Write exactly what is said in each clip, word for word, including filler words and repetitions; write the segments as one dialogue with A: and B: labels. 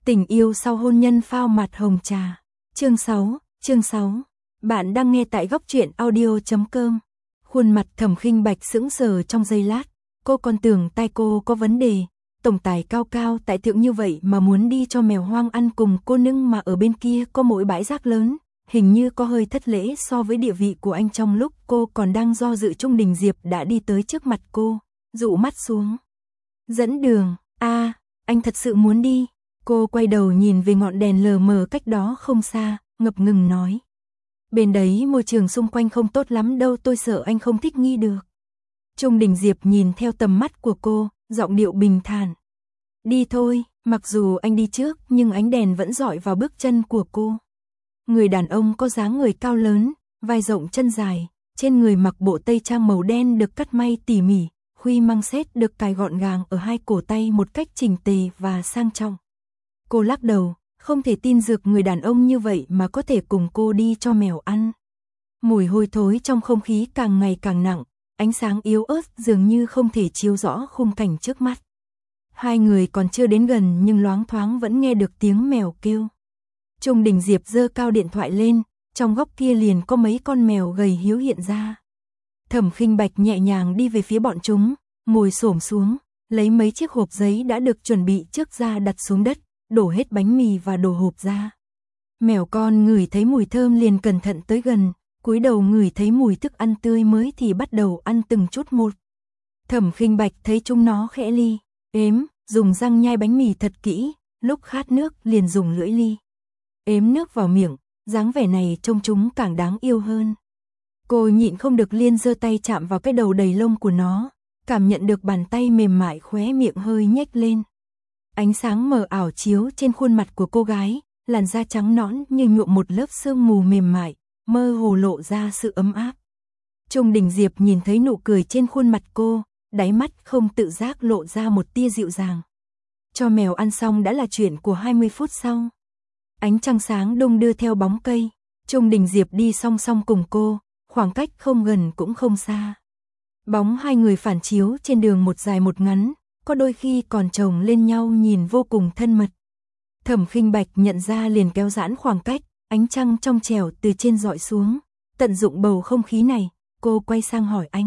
A: Tình yêu sau hôn nhân phao mặt hồng trà. Chương sáu, chương sáu. Bạn đang nghe tại góc truyện audio chấm com. Khuôn mặt Thẩm Khinh Bạch sững sờ trong giây lát, cô còn tưởng tai cô có vấn đề, tổng tài cao cao tại thượng như vậy mà muốn đi cho mèo hoang ăn cùng cô nương mà ở bên kia có mỗi bãi rác lớn, hình như có hơi thất lễ so với địa vị của anh. Trong lúc cô còn đang do dự, Trung Đình Diệp đã đi tới trước mặt cô, dụ mắt xuống. Dẫn đường, a à, anh thật sự muốn đi. Cô quay đầu nhìn về ngọn đèn lờ mờ cách đó không xa, ngập ngừng nói. Bên đấy môi trường xung quanh không tốt lắm đâu, tôi sợ anh không thích nghi được. Trung Đình Diệp nhìn theo tầm mắt của cô, giọng điệu bình thản. Đi thôi, mặc dù anh đi trước nhưng ánh đèn vẫn rọi vào bước chân của cô. Người đàn ông có dáng người cao lớn, vai rộng chân dài, trên người mặc bộ tây trang màu đen được cắt may tỉ mỉ, khuy măng xét được cài gọn gàng ở hai cổ tay một cách chỉnh tề và sang trọng. Cô lắc đầu, không thể tin được người đàn ông như vậy mà có thể cùng cô đi cho mèo ăn. Mùi hôi thối trong không khí càng ngày càng nặng, ánh sáng yếu ớt dường như không thể chiếu rõ khung cảnh trước mắt. Hai người còn chưa đến gần nhưng loáng thoáng vẫn nghe được tiếng mèo kêu. Trung Đình Diệp giơ cao điện thoại lên, trong góc kia liền có mấy con mèo gầy hiếu hiện ra. Thẩm Khinh Bạch nhẹ nhàng đi về phía bọn chúng, ngồi xổm xuống, lấy mấy chiếc hộp giấy đã được chuẩn bị trước ra đặt xuống đất, đổ hết bánh mì và đồ hộp ra. Mèo con ngửi thấy mùi thơm liền cẩn thận tới gần, cúi đầu ngửi thấy mùi thức ăn tươi mới thì bắt đầu ăn từng chút một. Thẩm Khinh Bạch thấy chúng nó khẽ li, ếm, dùng răng nhai bánh mì thật kỹ, lúc khát nước liền dùng lưỡi li, ếm nước vào miệng, dáng vẻ này trông chúng càng đáng yêu hơn. Cô nhịn không được liền giơ tay chạm vào cái đầu đầy lông của nó, cảm nhận được bàn tay mềm mại, khóe miệng hơi nhếch lên. Ánh sáng mờ ảo chiếu trên khuôn mặt của cô gái, làn da trắng nõn như nhuộm một lớp sương mù mềm mại, mơ hồ lộ ra sự ấm áp. Trung Đình Diệp nhìn thấy nụ cười trên khuôn mặt cô, đáy mắt không tự giác lộ ra một tia dịu dàng. Cho mèo ăn xong đã là chuyện của hai mươi phút sau. Ánh trăng sáng đung đưa theo bóng cây, Trung Đình Diệp đi song song cùng cô, khoảng cách không gần cũng không xa. Bóng hai người phản chiếu trên đường một dài một ngắn, có đôi khi còn chồng lên nhau nhìn vô cùng thân mật. Thẩm Khinh Bạch nhận ra liền kéo giãn khoảng cách, ánh trăng trong trẻo từ trên dọi xuống, tận dụng bầu không khí này, cô quay sang hỏi anh.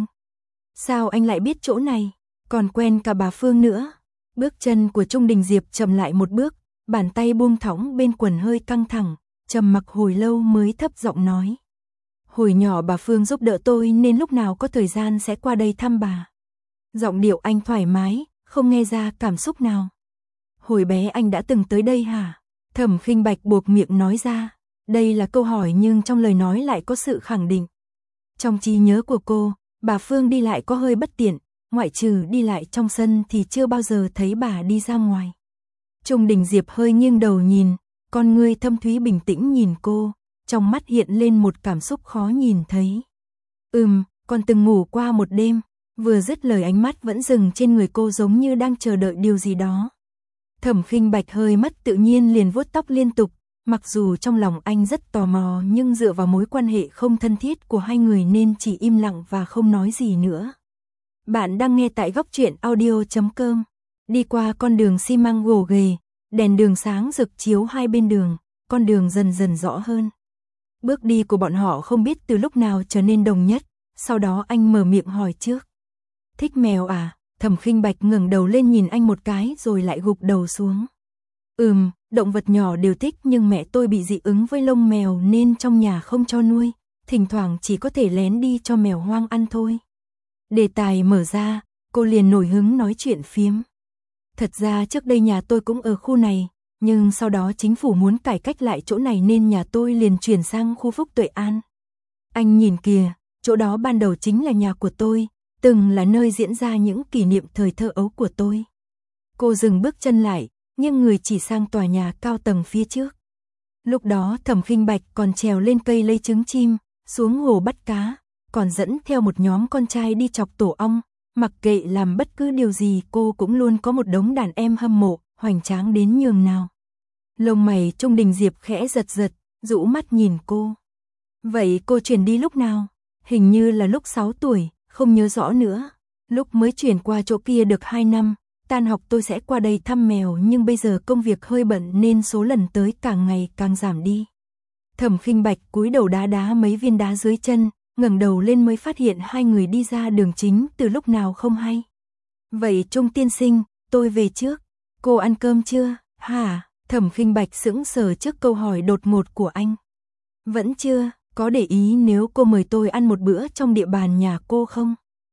A: Sao anh lại biết chỗ này, còn quen cả bà Phương nữa? Bước chân của Trung Đình Diệp chậm lại một bước, bàn tay buông thõng bên quần hơi căng thẳng, trầm mặc hồi lâu mới thấp giọng nói. Hồi nhỏ bà Phương giúp đỡ tôi nên lúc nào có thời gian sẽ qua đây thăm bà. Giọng điệu anh thoải mái, không nghe ra cảm xúc nào. Hồi bé anh đã từng tới đây hả? Thẩm Khinh Bạch buộc miệng nói ra. Đây là câu hỏi nhưng trong lời nói lại có sự khẳng định. Trong trí nhớ của cô, bà Phương đi lại có hơi bất tiện, ngoại trừ đi lại trong sân thì chưa bao giờ thấy bà đi ra ngoài. Trung Đình Diệp hơi nghiêng đầu nhìn, con ngươi thâm thúy bình tĩnh nhìn cô, trong mắt hiện lên một cảm xúc khó nhìn thấy. Ừm, con từng ngủ qua một đêm. Vừa dứt lời ánh mắt vẫn dừng trên người cô giống như đang chờ đợi điều gì đó. Thẩm Khinh Bạch hơi mất tự nhiên liền vuốt tóc liên tục, mặc dù trong lòng anh rất tò mò nhưng dựa vào mối quan hệ không thân thiết của hai người nên chỉ im lặng và không nói gì nữa. Bạn đang nghe tại góc truyện audio chấm com. Đi qua con đường xi măng gồ ghề, đèn đường sáng rực chiếu hai bên đường, con đường dần dần rõ hơn. Bước đi của bọn họ không biết từ lúc nào trở nên đồng nhất, sau đó anh mở miệng hỏi trước. Thích mèo à? Thẩm Khinh Bạch ngẩng đầu lên nhìn anh một cái rồi lại gục đầu xuống. Ừm, động vật nhỏ đều thích nhưng mẹ tôi bị dị ứng với lông mèo nên trong nhà không cho nuôi, thỉnh thoảng chỉ có thể lén đi cho mèo hoang ăn thôi. Đề tài mở ra, cô liền nổi hứng nói chuyện phiếm. Thật ra trước đây nhà tôi cũng ở khu này, nhưng sau đó chính phủ muốn cải cách lại chỗ này nên nhà tôi liền chuyển sang khu Phúc Tuệ An. Anh nhìn kìa, chỗ đó ban đầu chính là nhà của tôi, từng là nơi diễn ra những kỷ niệm thời thơ ấu của tôi. Cô dừng bước chân lại, nhưng người chỉ sang tòa nhà cao tầng phía trước. Lúc đó Thẩm Khinh Bạch còn trèo lên cây lấy trứng chim, xuống hồ bắt cá, còn dẫn theo một nhóm con trai đi chọc tổ ong, mặc kệ làm bất cứ điều gì cô cũng luôn có một đống đàn em hâm mộ, hoành tráng đến nhường nào. Lông mày Trung Đình Diệp khẽ giật giật, rũ mắt nhìn cô. Vậy cô chuyển đi lúc nào? Hình như là lúc sáu tuổi, không nhớ rõ nữa. Lúc mới chuyển qua chỗ kia được hai năm, tan học tôi sẽ qua đây thăm mèo nhưng bây giờ công việc hơi bận nên số lần tới càng ngày càng giảm đi. Thẩm Khinh Bạch cúi đầu đá đá mấy viên đá dưới chân, ngẩng đầu lên mới phát hiện hai người đi ra đường chính từ lúc nào không hay. Vậy Trung tiên sinh, tôi về trước. Cô ăn cơm chưa? Hả? Thẩm Khinh Bạch sững sờ trước câu hỏi đột ngột của anh. Vẫn chưa, có để ý nếu cô mời tôi ăn một bữa trong địa bàn nhà cô không?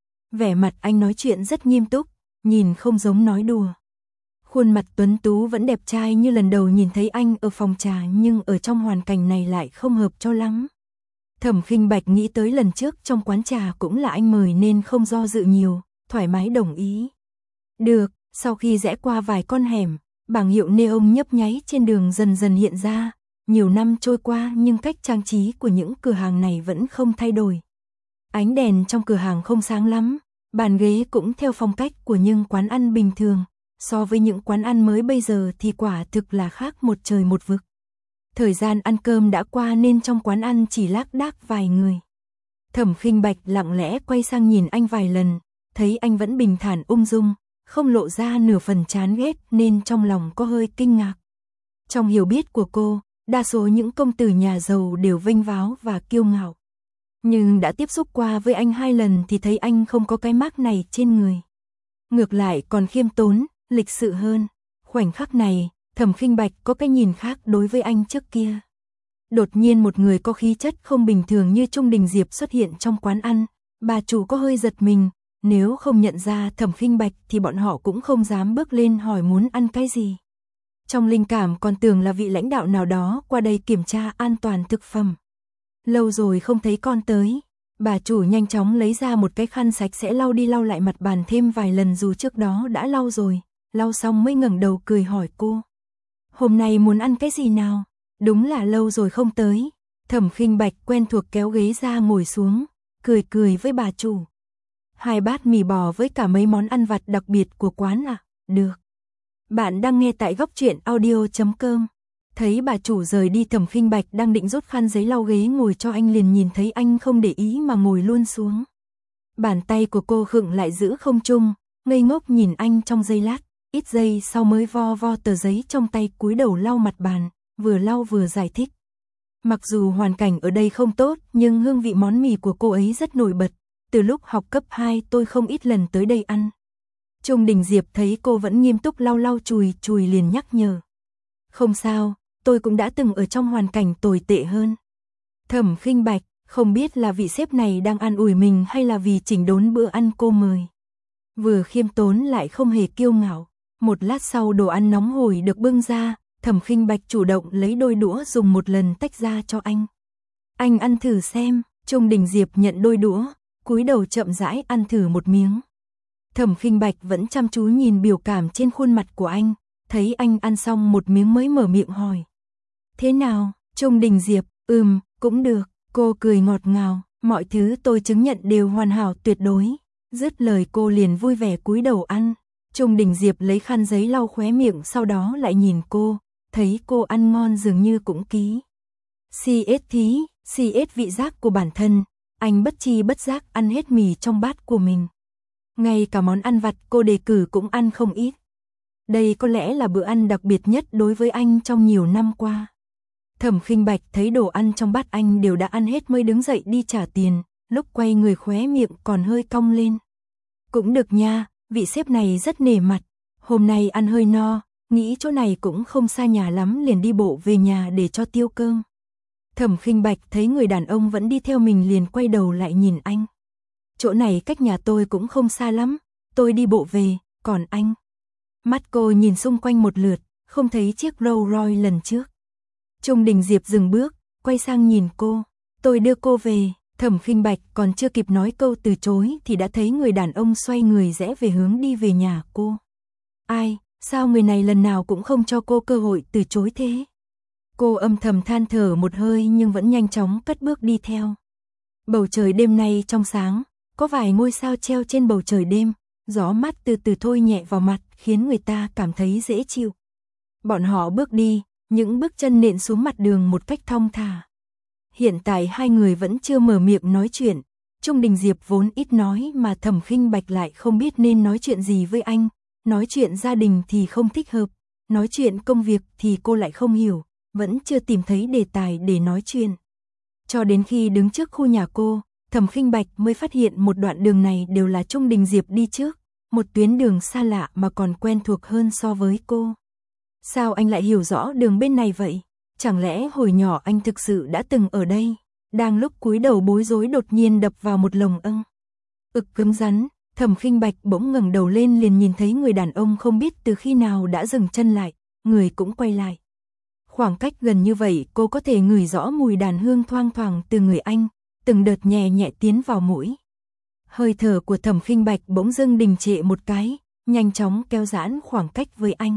A: Vẻ mặt anh nói chuyện rất nghiêm túc, nhìn không giống nói đùa. Khuôn mặt tuấn tú vẫn đẹp trai như lần đầu nhìn thấy anh ở phòng trà nhưng ở trong hoàn cảnh này lại không hợp cho lắm. Thẩm Khinh Bạch nghĩ tới lần trước trong quán trà cũng là anh mời nên không do dự nhiều, thoải mái đồng ý. Được, sau khi rẽ qua vài con hẻm, bảng hiệu neon nhấp nháy trên đường dần dần hiện ra. Nhiều năm trôi qua nhưng cách trang trí của những cửa hàng này vẫn không thay đổi. Ánh đèn trong cửa hàng không sáng lắm, bàn ghế cũng theo phong cách của những quán ăn bình thường. So với những quán ăn mới bây giờ thì quả thực là khác một trời một vực. Thời gian ăn cơm đã qua nên trong quán ăn chỉ lác đác vài người. Thẩm Khinh Bạch lặng lẽ quay sang nhìn anh vài lần, thấy anh vẫn bình thản ung dung, không lộ ra nửa phần chán ghét nên trong lòng có hơi kinh ngạc. Trong hiểu biết của cô, đa số những công tử nhà giàu đều vênh váo và kiêu ngạo. Nhưng đã tiếp xúc qua với anh hai lần thì thấy anh không có cái mác này trên người. Ngược lại còn khiêm tốn, lịch sự hơn. Khoảnh khắc này, Thẩm Khinh Bạch có cái nhìn khác đối với anh trước kia. Đột nhiên một người có khí chất không bình thường như Trung Đình Diệp xuất hiện trong quán ăn, bà chủ có hơi giật mình, nếu không nhận ra Thẩm Khinh Bạch thì bọn họ cũng không dám bước lên hỏi muốn ăn cái gì. Trong linh cảm còn tưởng là vị lãnh đạo nào đó qua đây kiểm tra an toàn thực phẩm. Lâu rồi không thấy con tới, bà chủ nhanh chóng lấy ra một cái khăn sạch sẽ lau đi lau lại mặt bàn thêm vài lần dù trước đó đã lau rồi, lau xong mới ngẩng đầu cười hỏi cô. Hôm nay muốn ăn cái gì nào? Đúng là lâu rồi không tới. Thẩm Khinh Bạch quen thuộc kéo ghế ra ngồi xuống, cười cười với bà chủ. Hai bát mì bò với cả mấy món ăn vặt đặc biệt của quán à? Được. Bạn đang nghe tại góc truyện audio chấm com. Thấy bà chủ rời đi Thẩm Khinh Bạch đang định rút khăn giấy lau ghế ngồi cho anh liền nhìn thấy anh không để ý mà ngồi luôn xuống. Bàn tay của cô khựng lại giữ không trung, ngây ngốc nhìn anh trong giây lát, ít giây sau mới vo vo tờ giấy trong tay cúi đầu lau mặt bàn, vừa lau vừa giải thích. Mặc dù hoàn cảnh ở đây không tốt nhưng hương vị món mì của cô ấy rất nổi bật, từ lúc học cấp hai tôi không ít lần tới đây ăn. Trung Đình Diệp thấy cô vẫn nghiêm túc lau lau chùi chùi liền nhắc nhở. Không sao, tôi cũng đã từng ở trong hoàn cảnh tồi tệ hơn. Thẩm Khinh Bạch, không biết là vị sếp này đang an ủi mình hay là vì chỉnh đốn bữa ăn cô mời. Vừa khiêm tốn lại không hề kiêu ngạo. Một lát sau đồ ăn nóng hổi được bưng ra, Thẩm Khinh Bạch chủ động lấy đôi đũa dùng một lần tách ra cho anh. Anh ăn thử xem. Trung Đình Diệp nhận đôi đũa, cúi đầu chậm rãi ăn thử một miếng. Thẩm Khinh Bạch vẫn chăm chú nhìn biểu cảm trên khuôn mặt của anh, thấy anh ăn xong một miếng mới mở miệng hỏi. Thế nào? Trung Đình Diệp, ừm, cũng được, cô cười ngọt ngào, mọi thứ tôi chứng nhận đều hoàn hảo tuyệt đối. Dứt lời cô liền vui vẻ cúi đầu ăn. Trung Đình Diệp lấy khăn giấy lau khóe miệng sau đó lại nhìn cô, thấy cô ăn ngon dường như cũng ký. xê ét thí, xê ét vị giác của bản thân, anh bất chi bất giác ăn hết mì trong bát của mình. Ngay cả món ăn vặt cô đề cử cũng ăn không ít. Đây có lẽ là bữa ăn đặc biệt nhất đối với anh trong nhiều năm qua. Thẩm Khinh Bạch thấy đồ ăn trong bát anh đều đã ăn hết mới đứng dậy đi trả tiền, lúc quay người khóe miệng còn hơi cong lên. Cũng được nha, vị sếp này rất nể mặt, hôm nay ăn hơi no, nghĩ chỗ này cũng không xa nhà lắm liền đi bộ về nhà để cho tiêu cơm. Thẩm Khinh Bạch thấy người đàn ông vẫn đi theo mình liền quay đầu lại nhìn anh. Chỗ này cách nhà tôi cũng không xa lắm, tôi đi bộ về, còn anh? Mắt cô nhìn xung quanh một lượt, không thấy chiếc Rolls Royce lần trước. Trung Đình Diệp dừng bước, quay sang nhìn cô, tôi đưa cô về. Thẩm Khinh Bạch còn chưa kịp nói câu từ chối thì đã thấy người đàn ông xoay người rẽ về hướng đi về nhà cô. Ai, sao người này lần nào cũng không cho cô cơ hội từ chối thế? Cô âm thầm than thở một hơi nhưng vẫn nhanh chóng cất bước đi theo. Bầu trời đêm nay trong sáng, có vài ngôi sao treo trên bầu trời đêm, gió mát từ từ thôi nhẹ vào mặt khiến người ta cảm thấy dễ chịu. Bọn họ bước đi, những bước chân nện xuống mặt đường một cách thong thả. Hiện tại hai người vẫn chưa mở miệng nói chuyện, Trung Đình Diệp vốn ít nói mà Thẩm Khinh Bạch lại không biết nên nói chuyện gì với anh, nói chuyện gia đình thì không thích hợp, nói chuyện công việc thì cô lại không hiểu, vẫn chưa tìm thấy đề tài để nói chuyện. Cho đến khi đứng trước khu nhà cô, Thẩm Khinh Bạch mới phát hiện một đoạn đường này đều là Trung Đình Diệp đi trước, một tuyến đường xa lạ mà còn quen thuộc hơn so với cô. Sao anh lại hiểu rõ đường bên này vậy? Chẳng lẽ hồi nhỏ anh thực sự đã từng ở đây? Đang lúc cúi đầu bối rối đột nhiên đập vào một lồng ưng. Ực cứng rắn, Thẩm Khinh Bạch bỗng ngẩng đầu lên liền nhìn thấy người đàn ông không biết từ khi nào đã dừng chân lại, người cũng quay lại. Khoảng cách gần như vậy cô có thể ngửi rõ mùi đàn hương thoang thoảng từ người anh, từng đợt nhẹ nhẹ tiến vào mũi. Hơi thở của Thẩm Khinh Bạch bỗng dưng đình trệ một cái, nhanh chóng kéo giãn khoảng cách với anh.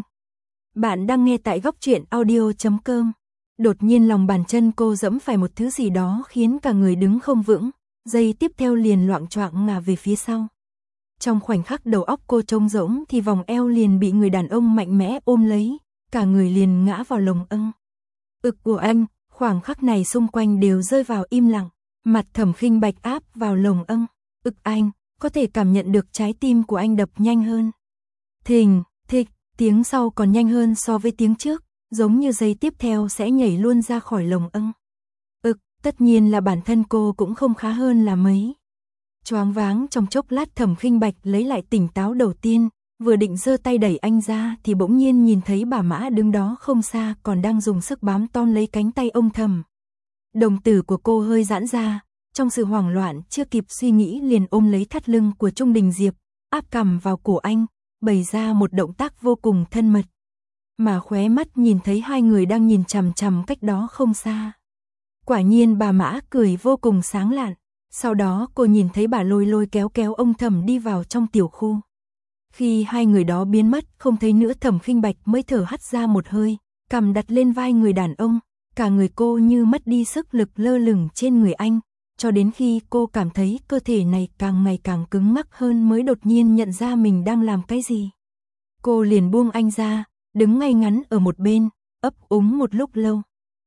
A: Bạn đang nghe tại góc truyện audio chấm com. Đột nhiên lòng bàn chân cô giẫm phải một thứ gì đó khiến cả người đứng không vững, giây tiếp theo liền loạng choạng ngả về phía sau. Trong khoảnh khắc đầu óc cô trống rỗng thì vòng eo liền bị người đàn ông mạnh mẽ ôm lấy, cả người liền ngã vào lồng ưng. Ực của anh, khoảng khắc này xung quanh đều rơi vào im lặng, mặt Thẩm Khinh Bạch áp vào lồng ưng. Ực anh, có thể cảm nhận được trái tim của anh đập nhanh hơn. Thình, thịch, tiếng sau còn nhanh hơn so với tiếng trước, giống như giây tiếp theo sẽ nhảy luôn ra khỏi lồng ưng. Ực, tất nhiên là bản thân cô cũng không khá hơn là mấy. Choáng váng trong chốc lát Thẩm Khinh Bạch lấy lại tỉnh táo đầu tiên, vừa định giơ tay đẩy anh ra thì bỗng nhiên nhìn thấy bà Mã đứng đó không xa còn đang dùng sức bám ton lấy cánh tay ông Thẩm. Đồng tử của cô hơi giãn ra, trong sự hoảng loạn chưa kịp suy nghĩ liền ôm lấy thắt lưng của Trung Đình Diệp, áp cằm vào cổ anh, bày ra một động tác vô cùng thân mật. Mà khóe mắt nhìn thấy hai người đang nhìn chằm chằm cách đó không xa. Quả nhiên bà Mã cười vô cùng sáng lạn, sau đó cô nhìn thấy bà lôi lôi kéo kéo ông Thẩm đi vào trong tiểu khu. Khi hai người đó biến mất không thấy nữa Thẩm Khinh Bạch mới thở hắt ra một hơi, cằm đặt lên vai người đàn ông, cả người cô như mất đi sức lực lơ lửng trên người anh, cho đến khi cô cảm thấy cơ thể này càng ngày càng cứng ngắc hơn mới đột nhiên nhận ra mình đang làm cái gì. Cô liền buông anh ra, đứng ngay ngắn ở một bên, ấp úng một lúc lâu.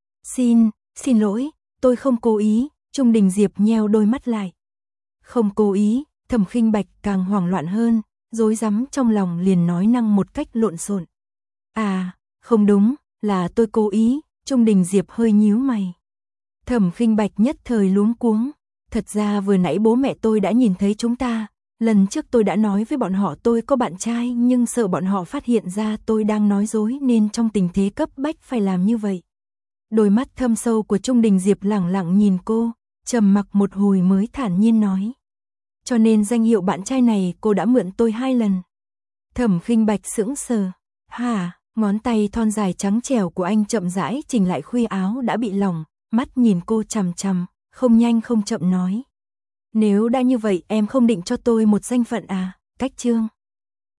A: Xin, xin lỗi, tôi không cố ý, Trung Đình Diệp nheo đôi mắt lại. Không cố ý, Thẩm Khinh Bạch càng hoảng loạn hơn, rối rắm trong lòng liền nói năng một cách lộn xộn. À, không đúng, là tôi cố ý, Trung Đình Diệp hơi nhíu mày. Thẩm Khinh Bạch nhất thời luống cuống, thật ra vừa nãy bố mẹ tôi đã nhìn thấy chúng ta, lần trước tôi đã nói với bọn họ tôi có bạn trai nhưng sợ bọn họ phát hiện ra tôi đang nói dối nên trong tình thế cấp bách phải làm như vậy. Đôi mắt thâm sâu của Trung Đình Diệp lẳng lặng nhìn cô, trầm mặc một hồi mới thản nhiên nói. Cho nên danh hiệu bạn trai này cô đã mượn tôi hai lần. Thẩm Khinh Bạch sững sờ. Hả? Ngón tay thon dài trắng trẻo của anh chậm rãi chỉnh lại khuy áo đã bị lỏng, mắt nhìn cô chằm chằm, không nhanh không chậm nói. Nếu đã như vậy em không định cho tôi một danh phận à? Cách chương.